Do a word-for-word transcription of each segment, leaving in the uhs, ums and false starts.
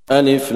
ألف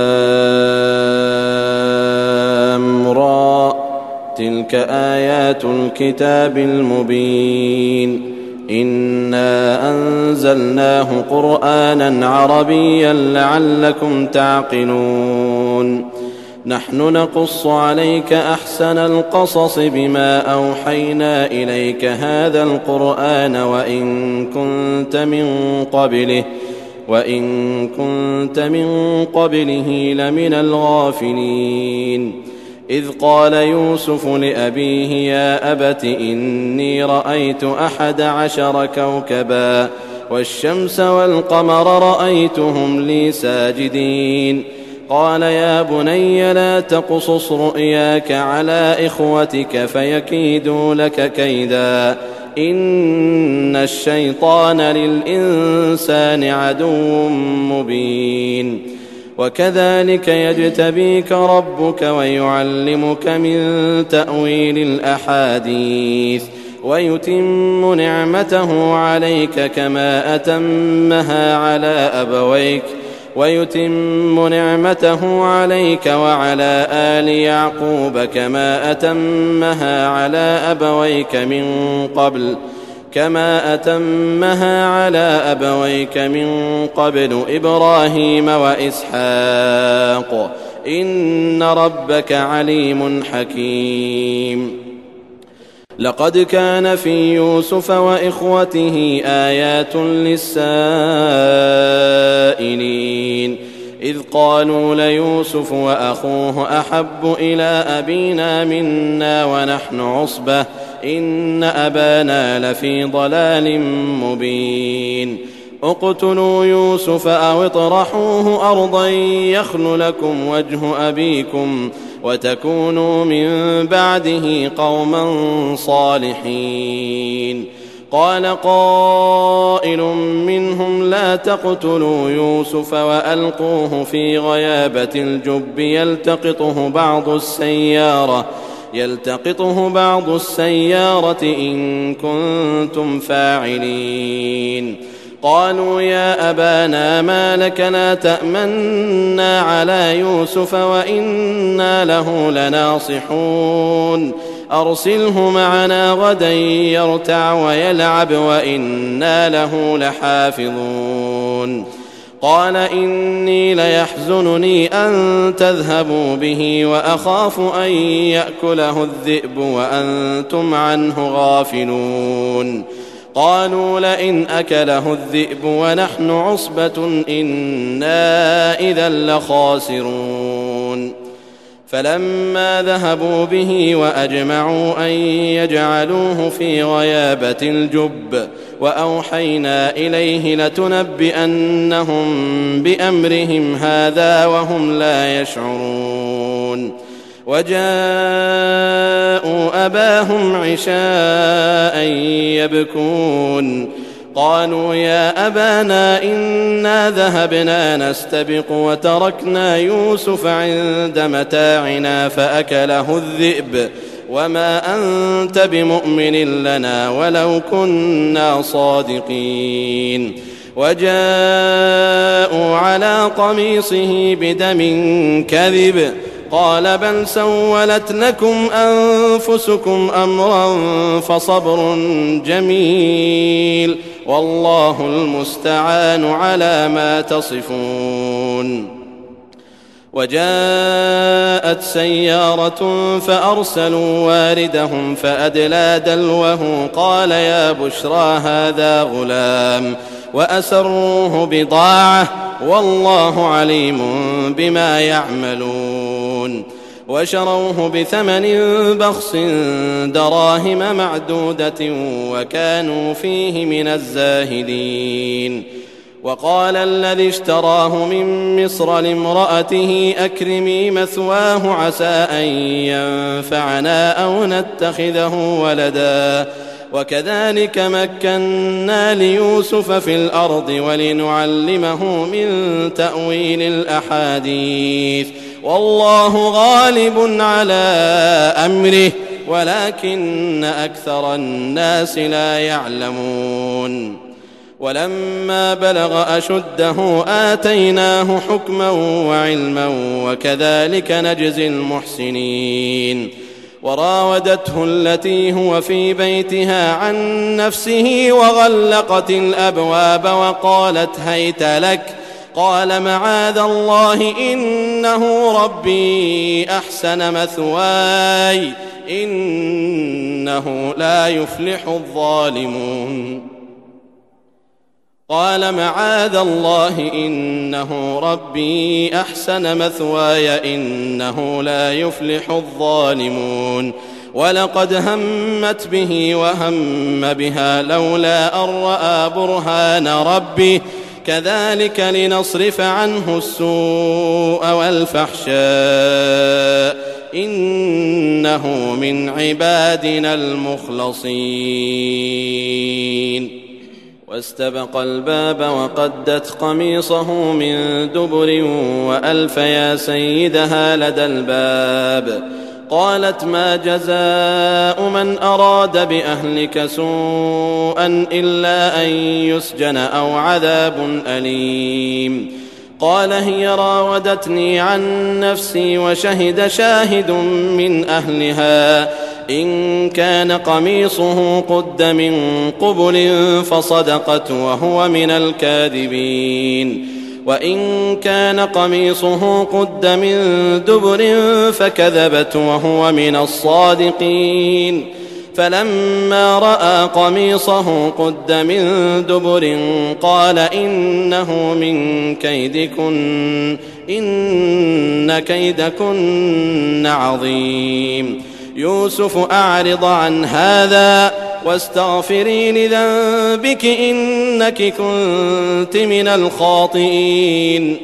لام را تلك آيات الكتاب المبين إنا أنزلناه قرآنا عربيا لعلكم تعقلون نحن نقص عليك أحسن القصص بما أوحينا إليك هذا القرآن وإن كنت من قبله وإن كنت من قبله لمن الغافلين إذ قال يوسف لأبيه يا أبت إني رأيت أحد عشر كوكبا والشمس والقمر رأيتهم لي ساجدين قال يا بني لا تقصص رؤياك على إخوتك فيكيدوا لك كيدا إن الشيطان للإنسان عدو مبين وكذلك يجتبيك ربك ويعلمك من تأويل الأحاديث ويتم نعمته عليك كما أتمها على أبويك ويتم نعمته عليك وعلى آل يعقوب كما أتمها على أبويك من قبل كما أتمها على أبويك من قبل إبراهيم وإسحاق إن ربك عليم حكيم لقد كان في يوسف وإخوته آيات للسائلين إذ قالوا ليوسف وأخوه أحب إلى أبينا منا ونحن عصبة إن أبانا لفي ضلال مبين اقتلوا يوسف أو اطرحوه أرضا يخل لكم وجه أبيكم وتكونوا من بعده قوما صالحين قال قائل منهم لا تقتلوا يوسف وألقوه في غيابة الجب يلتقطه بعض السيارة يلتقطه بعض السيارة إن كنتم فاعلين قالوا يا أبانا ما لك لا تأمنا على يوسف وإنا له لناصحون أرسله معنا غدا يرتع ويلعب وإنا له لحافظون قال إني ليحزنني أن تذهبوا به وأخاف أن يأكله الذئب وأنتم عنه غافلون قالوا لئن أكله الذئب ونحن عصبة إنا إذا لخاسرون فلما ذهبوا به وأجمعوا أن يجعلوه في غيابة الجب وأوحينا إليه لتنبئنهم بأمرهم هذا وهم لا يشعرون وجاءوا أباهم عشاء يبكون قالوا يا أبانا إنا ذهبنا نستبق وتركنا يوسف عند متاعنا فأكله الذئب وما أنت بمؤمن لنا ولو كنا صادقين وجاءوا على قميصه بدم كذب قال بل سولت لكم أنفسكم أمرا فصبر جميل والله المستعان على ما تصفون وجاءت سيارة فأرسلوا واردهم فأدلى دلوه قال يا بشرى هذا غلام وأسروه بضاعة والله عليم بما يعملون وشروه بثمن بخس دراهم معدودة وكانوا فيه من الزاهدين وقال الذي اشتراه من مصر لامرأته أكرمي مثواه عسى أن ينفعنا أو نتخذه ولدا وكذلك مكنا ليوسف في الأرض ولنعلمه من تأويل الأحاديث والله غالب على أمره ولكن أكثر الناس لا يعلمون ولما بلغ أشده آتيناه حكما وعلما وكذلك نجزي المحسنين. وراودته التي هو في بيتها عن نفسه وغلقت الأبواب وقالت هيت لك قال معاذ الله إنه ربي أحسن مثواي إنه لا يفلح الظالمون. قال معاذ الله إنه ربي أحسن مثواي إنه لا يفلح الظالمون. ولقد همت به وهم بها لولا أن رأى برهان ربه كذلك لنصرف عنه السوء والفحشاء إنه من عبادنا المخلصين. واستبق الباب وقدت قميصه من دبر وألف يا سيدها لدى الباب. قالت ما جزاء من أراد بأهلك سوءا إلا أن يسجن أو عذاب أليم. قال هي راودتني عن نفسي وشهد شاهد من أهلها إن كان قميصه قد من قبل فصدقت وهو من الكاذبين وإن كان قميصه قد من دبر فكذبت وهو من الصادقين. فلما رأى قميصه قد من دبر قال إنه من كيدكن إن كيدكن عظيم. يوسف أعرض عن هذا واستغفري لذنبك إنك كنت من الخاطئين.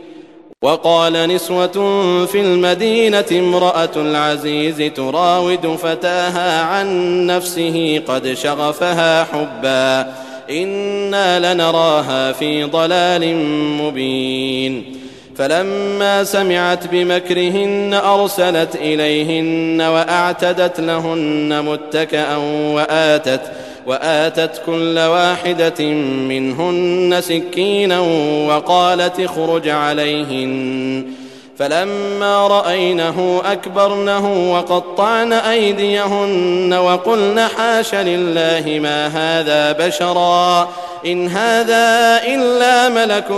وقال نسوة في المدينة امرأة العزيز تراود فتاها عن نفسه قد شغفها حبا إنا لنراها في ضلال مبين. فلما سمعت بمكرهن أرسلت إليهن وأعتدت لهن متكئا وآتت, وآتت كل واحدة منهن سكينا وقالت اخرج عليهن. فلما رأينه أكبرنه وقطعن أيديهن وقلن حاش لله ما هذا بشرا إن هذا إلا ملك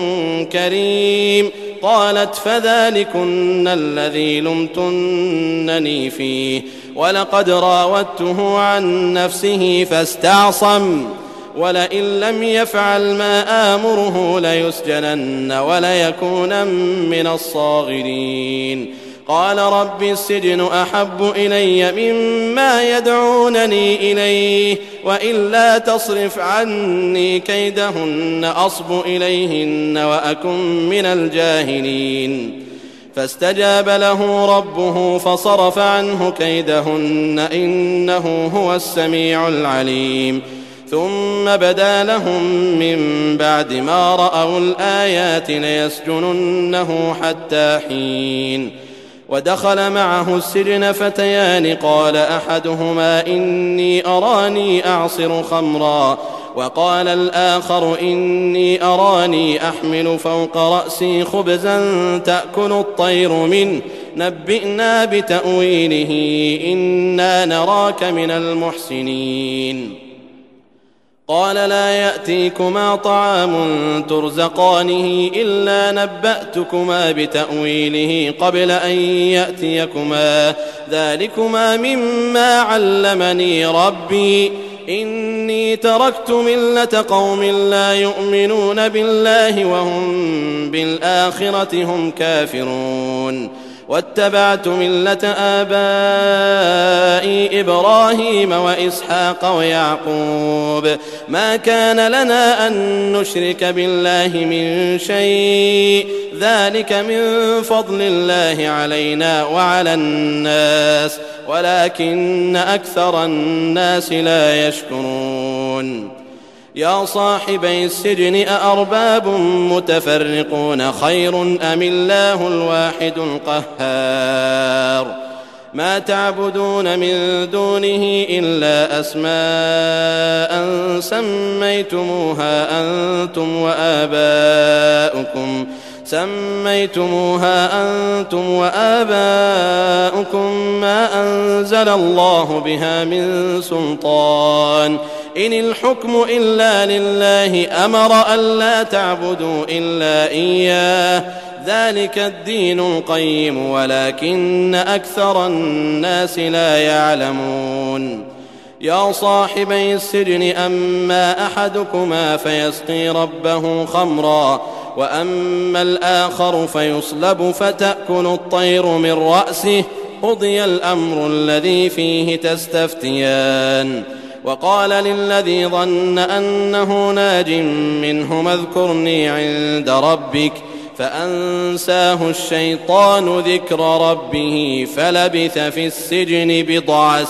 كريم. قالت فذلكن الذي لمتنني فيه ولقد راودته عن نفسه فاستعصم ولئن لم يفعل ما آمره ليسجنن وليكونن من الصاغرين. قال رب السجن أحب إلي مما يدعونني إليه وإلا تصرف عني كيدهن أصب إليهن وأكن من الجاهلين. فاستجاب له ربه فصرف عنه كيدهن إنه هو السميع العليم. ثم بدا لهم من بعد ما رأوا الآيات ليسجننه حتى حين. ودخل معه السجن فتيان قال أحدهما إني أراني أعصر خمرا وقال الآخر إني أراني أحمل فوق رأسي خبزا تأكل الطير منه نبئنا بتأويله إنا نراك من المحسنين. قال لا يأتيكما طعام ترزقانه إلا نبأتكما بتأويله قبل أن يأتيكما ذلكما مما علمني ربي إني تركت ملة قوم لا يؤمنون بالله وهم بالآخرة هم كافرون واتبعت ملة آبائي إبراهيم وإسحاق ويعقوب ما كان لنا أن نشرك بالله من شيء ذلك من فضل الله علينا وعلى الناس ولكن أكثر الناس لا يشكرون. يا صاحبي السجن أأرباب متفرقون خير أم الله الواحد القهار ما تعبدون من دونه إلا أسماء سميتموها أنتم وآباؤكم سميتموها أنتم وآباؤكم ما أنزل الله بها من سلطان إن الحكم إلا لله أمر ألا تعبدوا إلا إياه ذلك الدين القيم ولكن أكثر الناس لا يعلمون يا صاحبي السجن أما أحدكما فيسقي ربه خمرا وأما الآخر فيصلب فتأكل الطير من رأسه قضي الأمر الذي فيه تستفتيان وقال للذي ظن أنه ناج منهما اذكرني عند ربك فأنساه الشيطان ذكر ربه فلبث في السجن بضع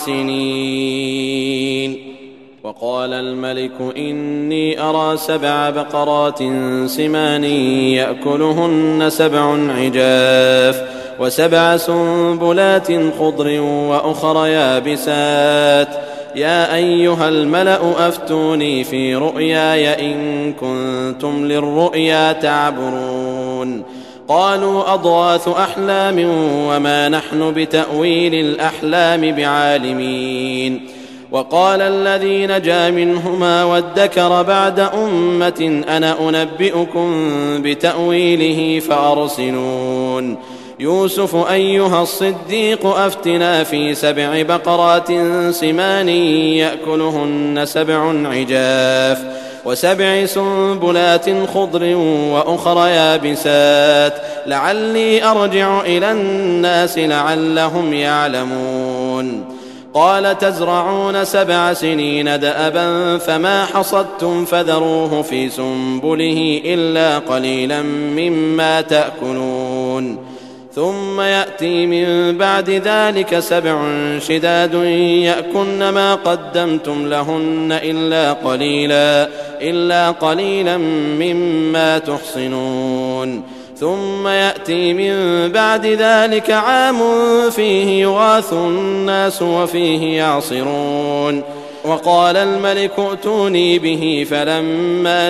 سنين وقال الملك إني أرى سبع بقرات سمان يأكلهن سبع عجاف وسبع سنبلات خضر وأخر يابسات يا أيها الملأ أفتوني في رؤياي إن كنتم للرؤيا تعبرون قالوا أضغاث أحلام وما نحن بتأويل الأحلام بعالمين وقال الذي نجا منهما وادكر بعد أمة أنا أنبئكم بتأويله فأرسلون يوسف أيها الصديق أفتنا في سبع بقرات سمان يأكلهن سبع عجاف وسبع سنبلات خضر وأخر يابسات لعلي أرجع إلى الناس لعلهم يعلمون قال تزرعون سبع سنين دأبا فما حصدتم فذروه في سنبله إلا قليلا مما تأكلون ثم يأتي من بعد ذلك سبع شداد يأكلن ما قدمتم لهن إلا قليلا إلا قليلا مما تحصنون ثم يأتي من بعد ذلك عام فيه يغاث الناس وفيه يعصرون وقال الملك ائتوني به فلما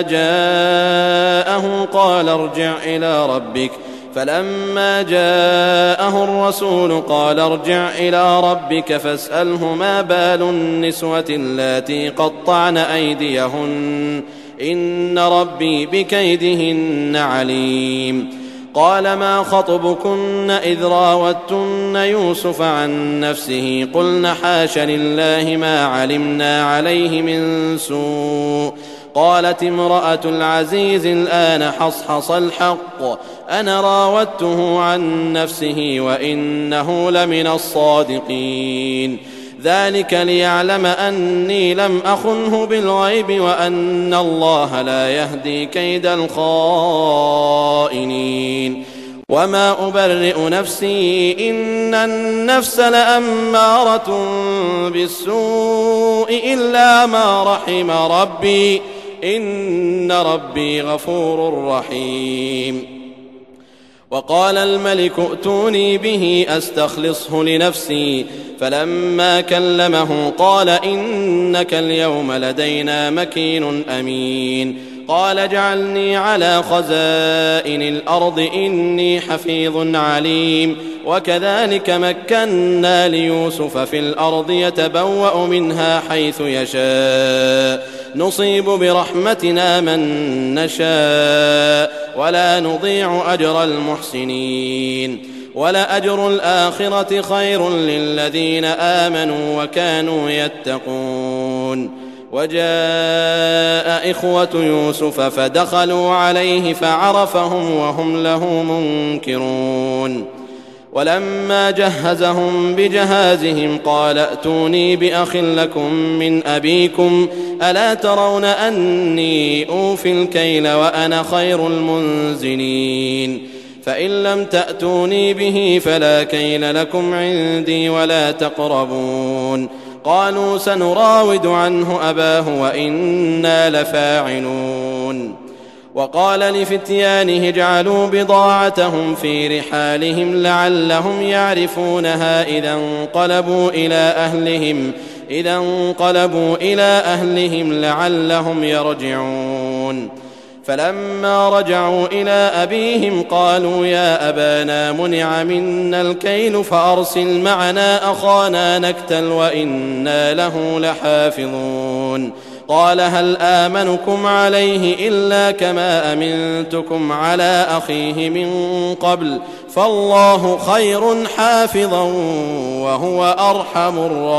جاءه قال ارجع إلى ربك فلما جاءه الرسول قال ارجع إلى ربك فاسأله ما بال النسوة اللاتي قطعن أيديهن إن ربي بكيدهن عليم قال ما خطبكن إذ راوتن يوسف عن نفسه قلن حاش لله ما علمنا عليه من سوء قالت امرأة العزيز الآن حصحص الحق أنا راودته عن نفسه وإنه لمن الصادقين ذلك ليعلم أني لم أخنه بالغيب وأن الله لا يهدي كيد الخائنين وما أبرئ نفسي إن النفس لأمارة بالسوء إلا ما رحم ربي إن ربي غفور رحيم وقال الملك ائتوني به أستخلصه لنفسي فلما كلمه قال إنك اليوم لدينا مكين أمين قال اجعلني على خزائن الأرض إني حفيظ عليم وكذلك مكنا ليوسف في الأرض يتبوأ منها حيث يشاء نصيب برحمتنا من نشاء ولا نضيع أجر المحسنين ولأجر الآخرة خير للذين آمنوا وكانوا يتقون وجاء إخوة يوسف فدخلوا عليه فعرفهم وهم له منكرون ولما جهزهم بجهازهم قال ائتوني بأخ لكم من أبيكم ألا ترون أني أوفي الكيل وأنا خير المنزلين فإن لم تأتوني به فلا كيل لكم عندي ولا تقربون قالوا سنراود عنه أباه وإنا لفاعلون وقال لفتيانه اجعلوا بضاعتهم في رحالهم لعلهم يعرفونها إذا انقلبوا إلى أهلهم إذا انقلبوا إلى أهلهم لعلهم يرجعون. فلما رجعوا إلى أبيهم قالوا يا أبانا منع منا الكيل فأرسل معنا أخانا نكتل وإنا له لحافظون. قال هل آمنكم عليه إلا كما أمنتكم على أخيه من قبل فالله خير حافظا وهو أرحم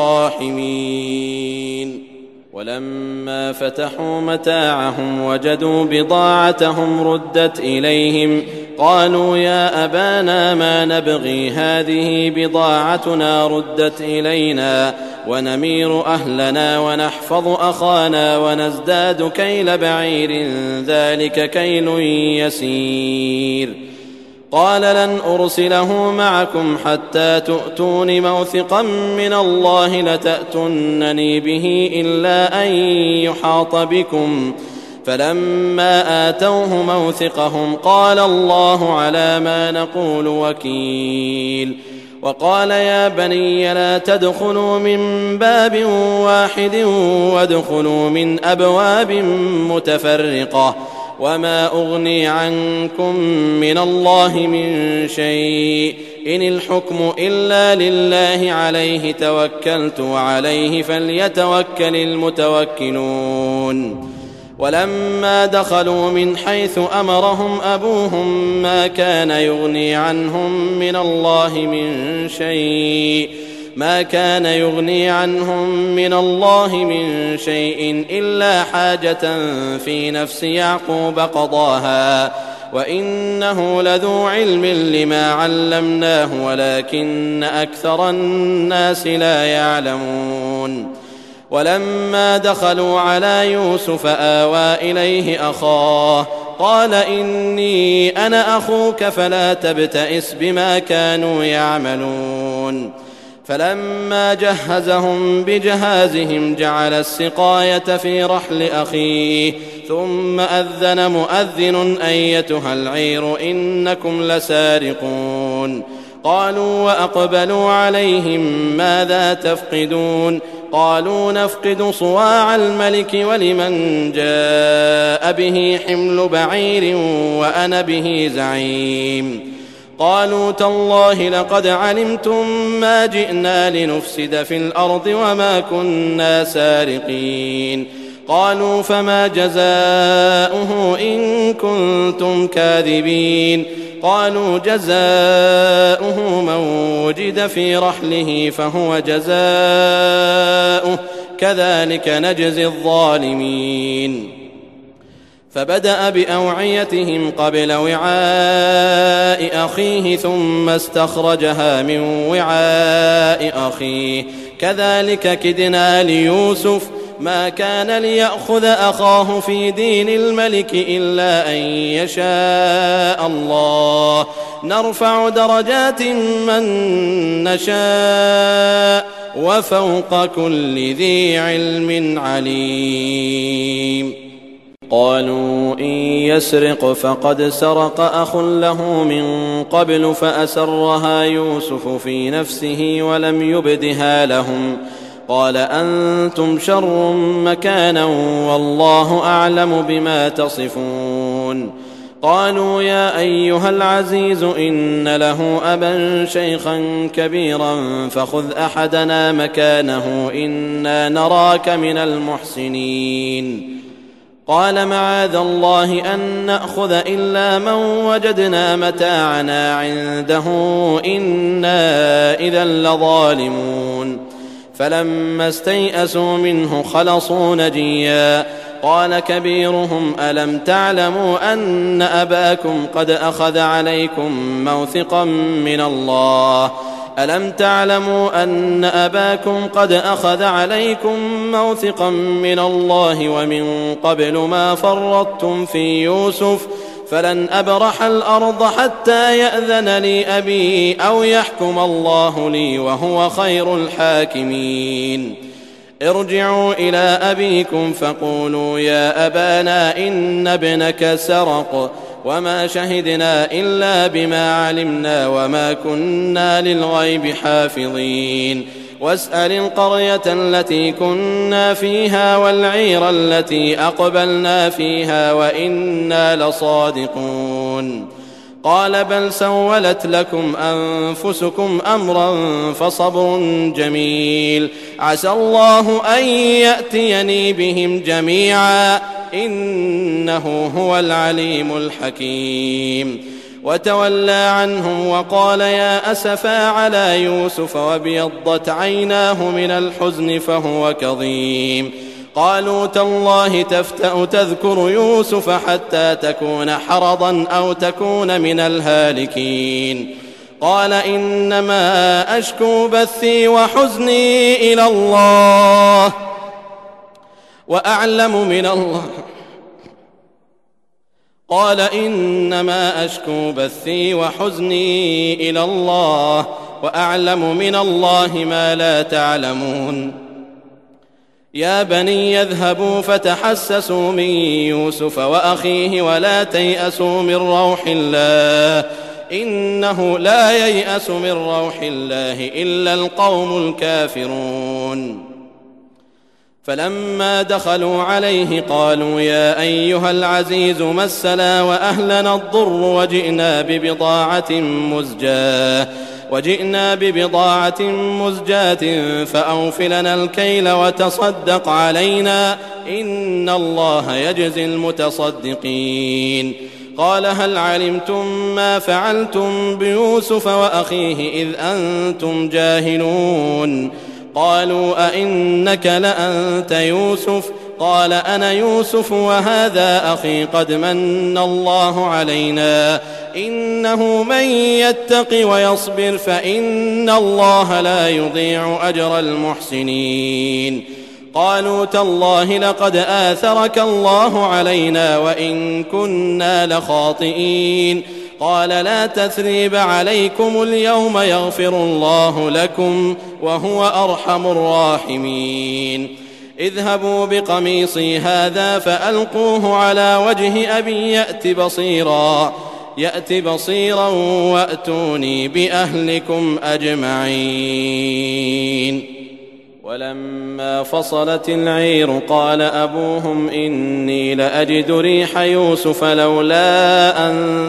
الراحمين. ولما فتحوا متاعهم وجدوا بضاعتهم ردت إليهم قالوا يا أبانا ما نبغي هذه بضاعتنا ردت إلينا ونمير أهلنا ونحفظ أخانا ونزداد كيل بعير ذلك كيل يسير. قال لن أرسله معكم حتى تؤتون موثقا من الله لتأتونني به إلا أن يحاط بكم. فلما آتوه موثقهم قال الله على ما نقول وكيل. وقال يا بني لا تدخلوا من باب واحد وادخلوا من أبواب متفرقة وما أغني عنكم من الله من شيء إن الحكم إلا لله عليه توكلت وعليه فليتوكل المتوكلون. ولما دخلوا من حيث أمرهم أبوهم ما كان يغني عنهم من الله من شيء ما كان يغني عنهم من الله من شيء إلا حاجة في نفس يعقوب قضاها وإنه لذو علم لما علمناه ولكن أكثر الناس لا يعلمون. ولما دخلوا على يوسف آوى إليه أخاه قال إني أنا أخوك فلا تبتئس بما كانوا يعملون. فلما جهزهم بجهازهم جعل السقاية في رحل أخيه ثم أذن مؤذن أيتها العير إنكم لسارقون. قالوا وأقبلوا عليهم ماذا تفقدون قالوا نفقد صواع الملك ولمن جاء به حمل بعير وأنا به زعيم. قالوا تالله لقد علمتم ما جئنا لنفسد في الأرض وما كنا سارقين. قالوا فما جزاؤه إن كنتم كاذبين. قالوا جزاؤه من وجد في رحله فهو جزاؤه كذلك نجزي الظالمين. فبدأ بأوعيتهم قبل وعاء أخيه ثم استخرجها من وعاء أخيه كذلك كدنا ليوسف ما كان ليأخذ أخاه في دين الملك إلا أن يشاء الله نرفع درجات من نشاء وفوق كل ذي علم عليم. قالوا إن يسرق فقد سرق أخ له من قبل فأسرها يوسف في نفسه ولم يبدها لهم قال أنتم شر مكانا والله أعلم بما تصفون. قالوا يا أيها العزيز إن له أبا شيخا كبيرا فخذ أحدنا مكانه إنا نراك من المحسنين. قال معاذ الله أن نأخذ إلا من وجدنا متاعنا عنده إنا إذا لظالمون. فلما استيئسوا منه خلصوا نجيا. قال كبيرهم ألم تعلموا أن أباكم قد أخذ عليكم موثقا من الله ألم تعلموا أن أباكم قد أخذ عليكم موثقا من الله ومن قبل ما فرطتم في يوسف فلن أبرح الأرض حتى يأذن لي أبي أو يحكم الله لي وهو خير الحاكمين. ارجعوا إلى أبيكم فقولوا يا أبانا إن ابنك سرق وما شهدنا إلا بما علمنا وما كنا للغيب حافظين واسأل القرية التي كنا فيها والعير التي أقبلنا فيها وإنا لصادقون قال بل سولت لكم أنفسكم أمرا فصبر جميل عسى الله أن يأتيني بهم جميعا إنه هو العليم الحكيم وتولى عنهم وقال يا أسفا على يوسف وابيضت عيناه من الحزن فهو كظيم قالوا تالله تفتأ تذكر يوسف حتى تكون حرضا أو تكون من الهالكين قال إنما أشكو بثي وحزني إلى الله وأعلم من الله قال إنما أشكو بثي وحزني إلى الله وأعلم من الله ما لا تعلمون يا بني اذهبوا فتحسسوا من يوسف وأخيه ولا تيأسوا من روح الله إنه لا ييأس من روح الله إلا القوم الكافرون فلما دخلوا عليه قالوا يا أيها العزيز مسنا وأهلنا الضر وجئنا ببضاعة مزجاة وجئنا ببضاعة مزجاة فأوفلنا الكيل وتصدق علينا إن الله يجزي المتصدقين قال هل علمتم ما فعلتم بيوسف وأخيه إذ أنتم جاهلون قالوا أئنك لأنت يوسف قال أنا يوسف وهذا أخي قد من الله علينا إنه من يتق ويصبر فإن الله لا يضيع أجر المحسنين قالوا تالله لقد آثرك الله علينا وإن كنا لخاطئين قال لا تثريب عليكم اليوم يغفر الله لكم وهو أرحم الراحمين اذهبوا بقميصي هذا فألقوه على وجه أبي يأت بصيرا يأت بصيرا وأتوني بأهلكم أجمعين ولما فصلت العير قال أبوهم إني لأجد ريح يوسف لولا أن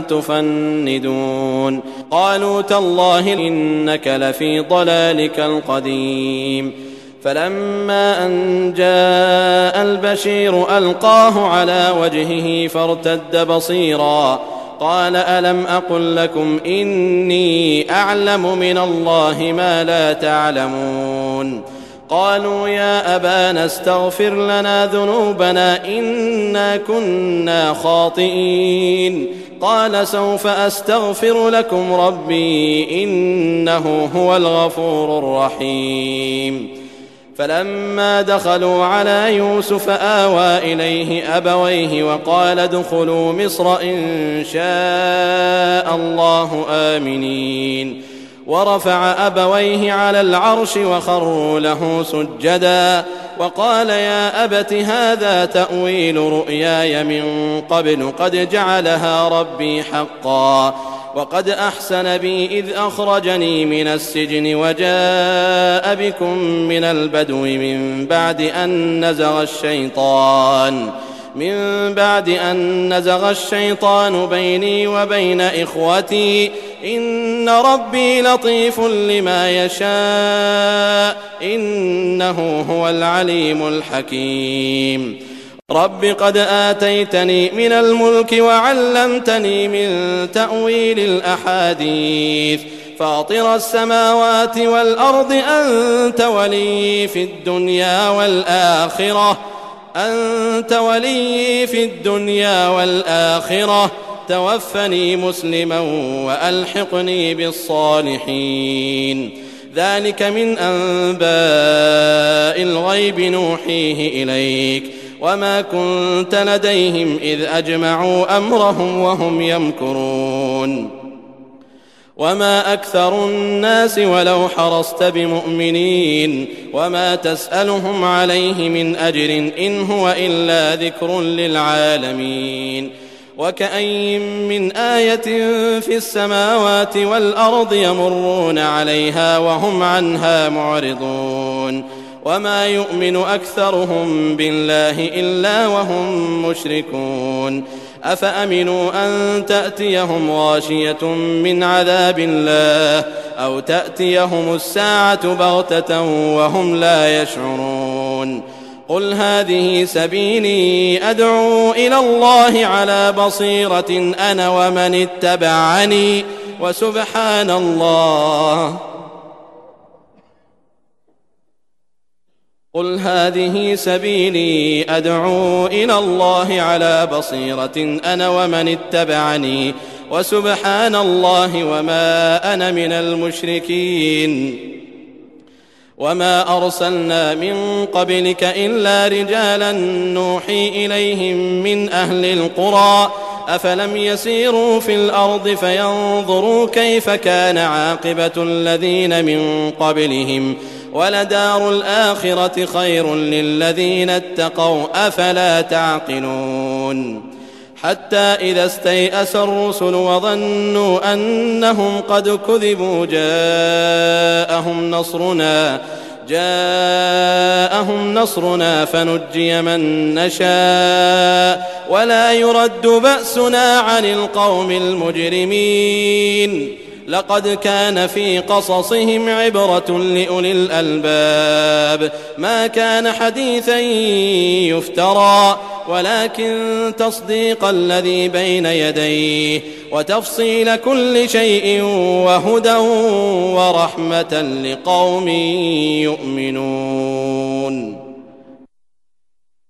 تفندون قالوا تالله إنك لفي ضلالك القديم فلما أن جاء البشير ألقاه على وجهه فارتد بصيرا قال ألم أقل لكم إني أعلم من الله ما لا تعلمون قالوا يا أبانا استغفر لنا ذنوبنا إنا كنا خاطئين قال سوف أستغفر لكم ربي إنه هو الغفور الرحيم فلما دخلوا على يوسف آوى إليه أبويه وقال ادخلوا مصر إن شاء الله آمنين ورفع أبويه على العرش وخروا له سجدا وقال يا أبت هذا تأويل رؤياي من قبل قد جعلها ربي حقا وقد أحسن بي إذ أخرجني من السجن وجاء بكم من البدو من بعد أن نزغ الشيطان من بعد أن نزغ الشيطان بيني وبين إخوتي إن ربي لطيف لما يشاء إنه هو العليم الحكيم رب قد آتيتني من الملك وعلمتني من تأويل الأحاديث فاطر السماوات والأرض أنت ولي في الدنيا والآخرة أنت ولي في الدنيا والآخرة توفني مسلما وألحقني بالصالحين ذلك من أنباء الغيب نوحيه إليك وما كنت لديهم إذ أجمعوا أمرهم وهم يمكرون وما أكثر الناس ولو حرصت بمؤمنين وما تسألهم عليه من أجر إن هو إلا ذكر للعالمين وكأين من آية في السماوات والأرض يمرون عليها وهم عنها معرضون وما يؤمن أكثرهم بالله إلا وهم مشركون أفأمنوا أن تأتيهم غاشية من عذاب الله أو تأتيهم الساعة بغتة وهم لا يشعرون قل هذه سبيلي أدعو إلى الله على بصيرة أنا ومن اتبعني وسبحان الله قل هذه سبيلي أدعو إلى الله على بصيرة أنا ومن اتبعني وسبحان الله وما أنا من المشركين وما أرسلنا من قبلك إلا رجالا نوحي إليهم من أهل القرى أفلم يسيروا في الأرض فينظروا كيف كان عاقبة الذين من قبلهم ولدار الآخرة خير للذين اتقوا أفلا تعقلون حتى إذا استيأس الرسل وظنوا أنهم قد كذبوا جاءهم نصرنا جاءهم نصرنا فنجي من نشاء ولا يرد بأسنا عن القوم المجرمين لقد كان في قصصهم عبرة لأولي الألباب ما كان حديثا يفترى ولكن تصديق الذي بين يديه وتفصيل كل شيء وهدى ورحمة لقوم يؤمنون.